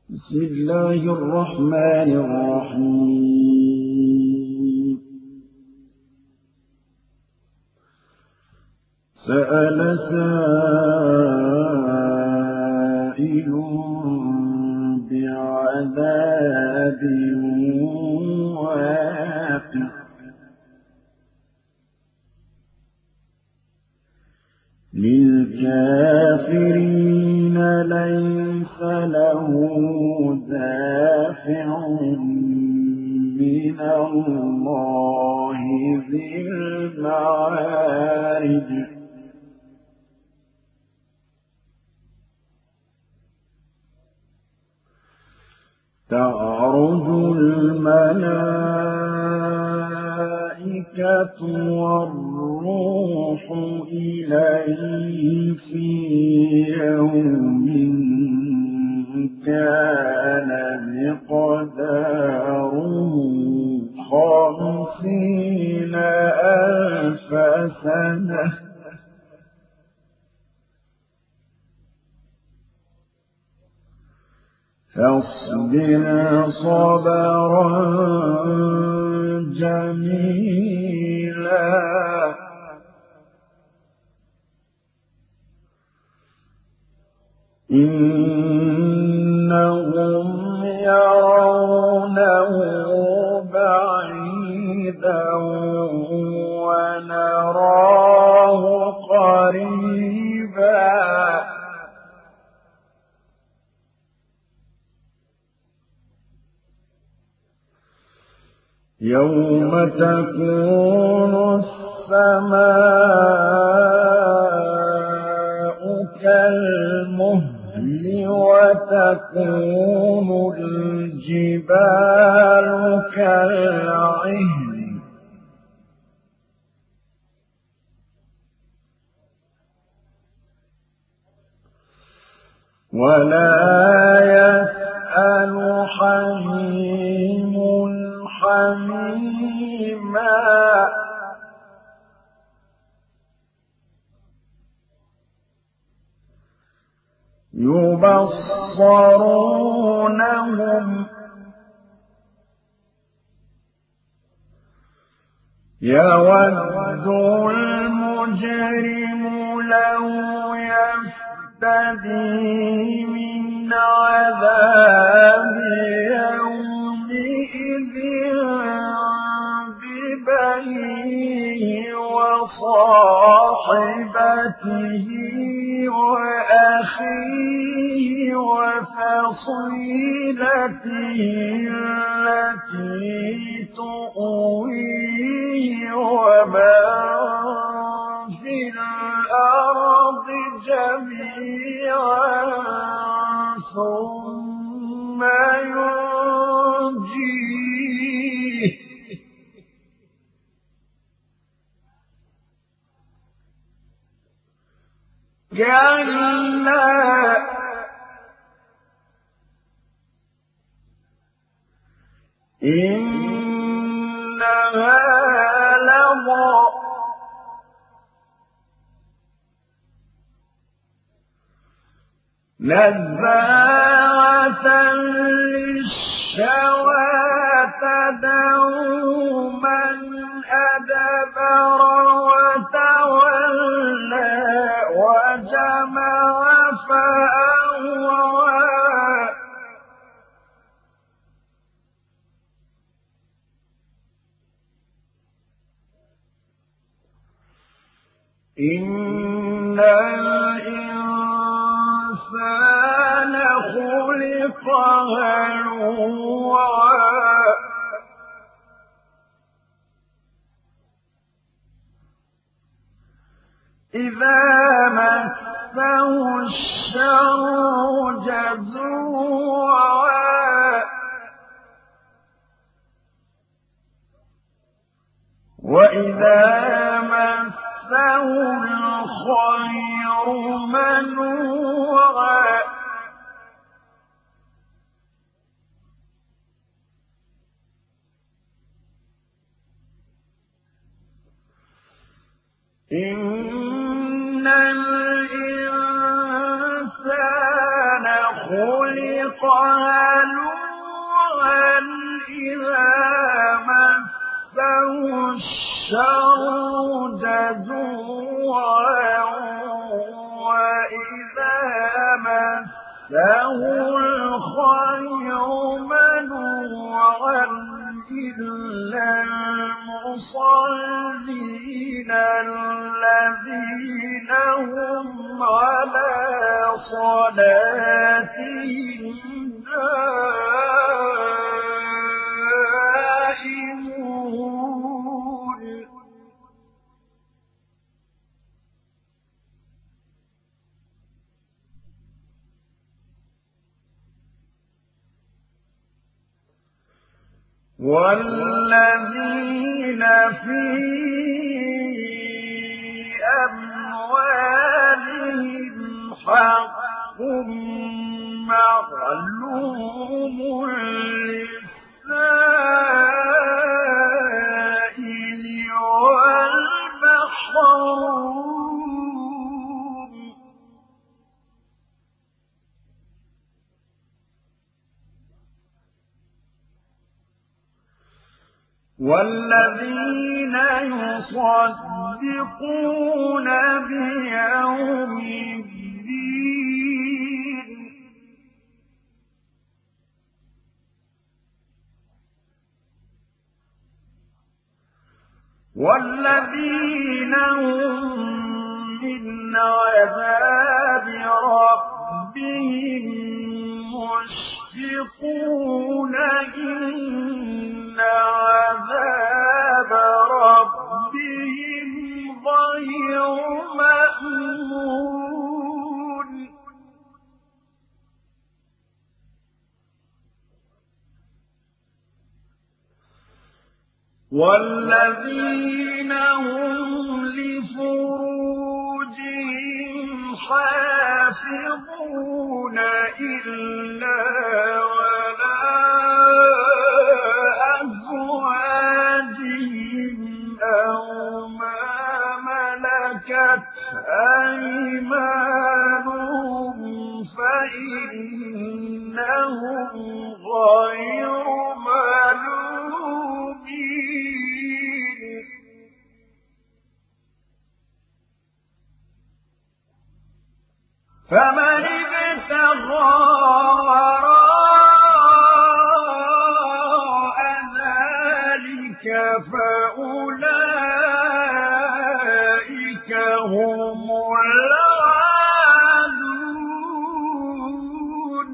بسم الله الرحمن الرحيم. سأل سائل بعذاب واقع للكافرين ليس له دافع من الله ذي المعارج. تعرج الملائكة والروح إليه في يوم كان مقداره 50,000 سنة. فاصبر صبرا جميلا إنهم يرونه بعيدا ونراه قريبا. يوم تكون السماء كالمهل وتكون الجبال كالعهن ولا يسأل حميم حميما. يبصرونهم يود المجرم لو يفتدي من عذاب يومئذ ببنيه وصاحبته وأخيه وفصيلته التي تؤويه ومن في الأرض جميعا ثم ينجيه. كلا إنها لظى نزاعة للشوى تدعو من أدبر وتولى وجمع فأوعى. إن الإنسان خلق هلوعا إذا مسه الشر جزوعا وإذا مسه الخير منوعا. إن الإنسان خلق هلوعا إذا مسه الشر جزوعا وإذا مسه الخير منوعا إلا المصلين الذين هم على صلاتهم دائمون والذين في أموالهم حق معلوم للسائل والمحروم والذين يصدقون بيوم الدين والذين هم من عذاب ربهم مشفقون إن عذاب ربهم غير مأمون والذين هم لفروجهم حافظون إلا على أزواجهم أو ما ملكت أيمانهم فإنهم غير ملومين فمن ابتغى وراء ذلك فأولئك هم العادون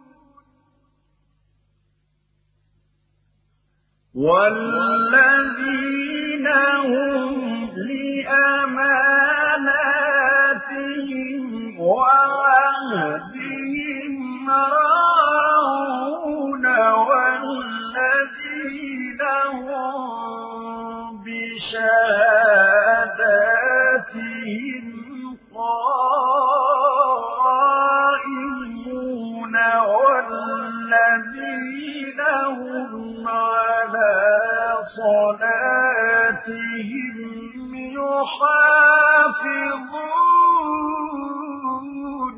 والذين هم لأماناتهم وعهدهم راعون والذين هم بشهاداتهم قائمون والذين هم على صلاتهم يحافظون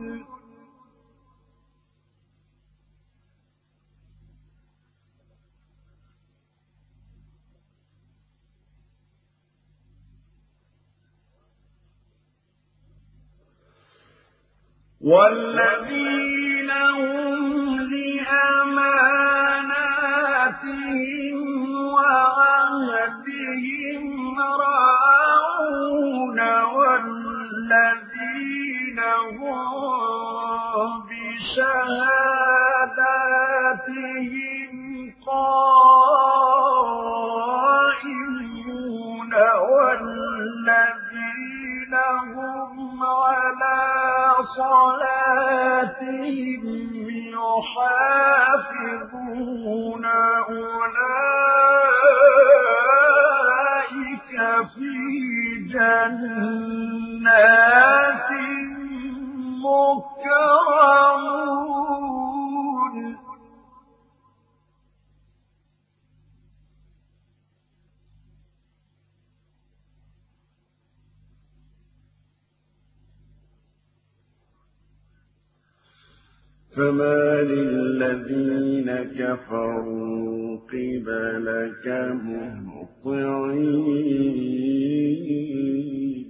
والذين هم لأماناتهم وعهدهم راعون والذين هم بشهاداتهم قائمون والذين هم على صلاتهم يحافظون أولئك في جنات مكرمون فمال الذين كفروا قبلك مهطعين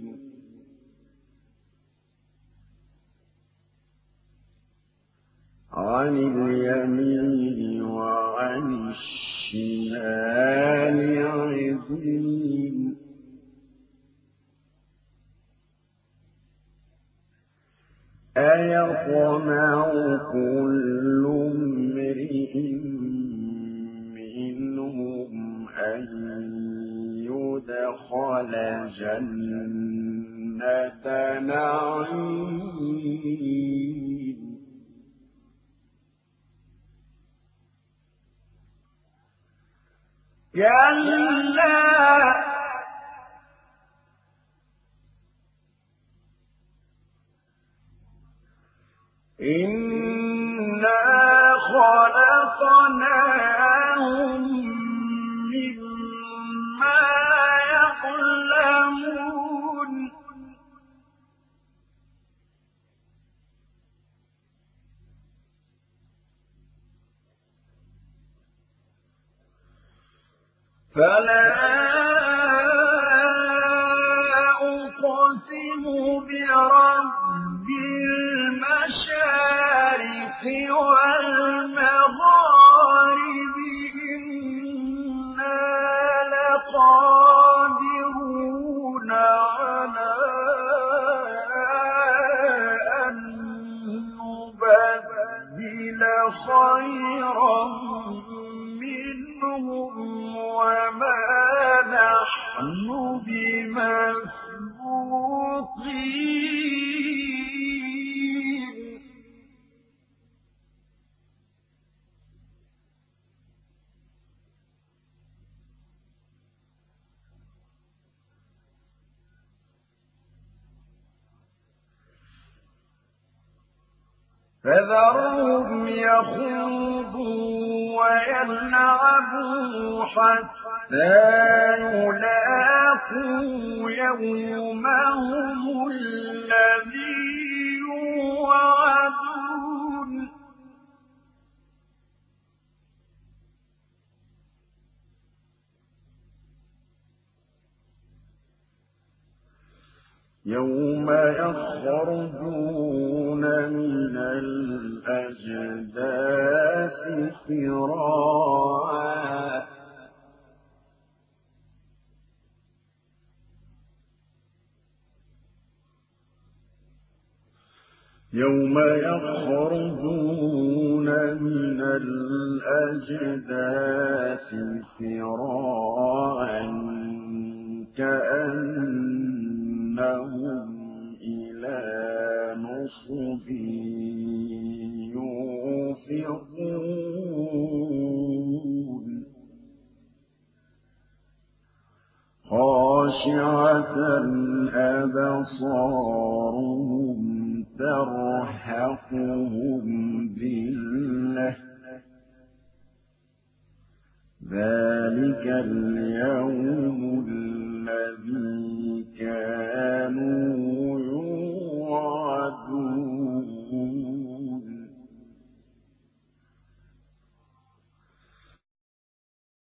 عن اليمين وعن الشمال عزين أيطمع كل امرئ منهم أن يدخل جنة نعيم كلا إنا خلقناهم مما يعلمون فلا أقسم برب المشارق والمغارب إنا لقادرون على أن نبدل خيرا منهم وما نحن بمسبوقين فذرهم يخوضوا ويلعبوا حتى يلاقوا يومهم الذي يوعدون يوم يخرجون من الأجداث سراعا يوم يخرجون من الأجداث سراعا كأنهم إلى نصب يوفضون خاشعة أبصارهم ترهقهم ذلة ذلك اليوم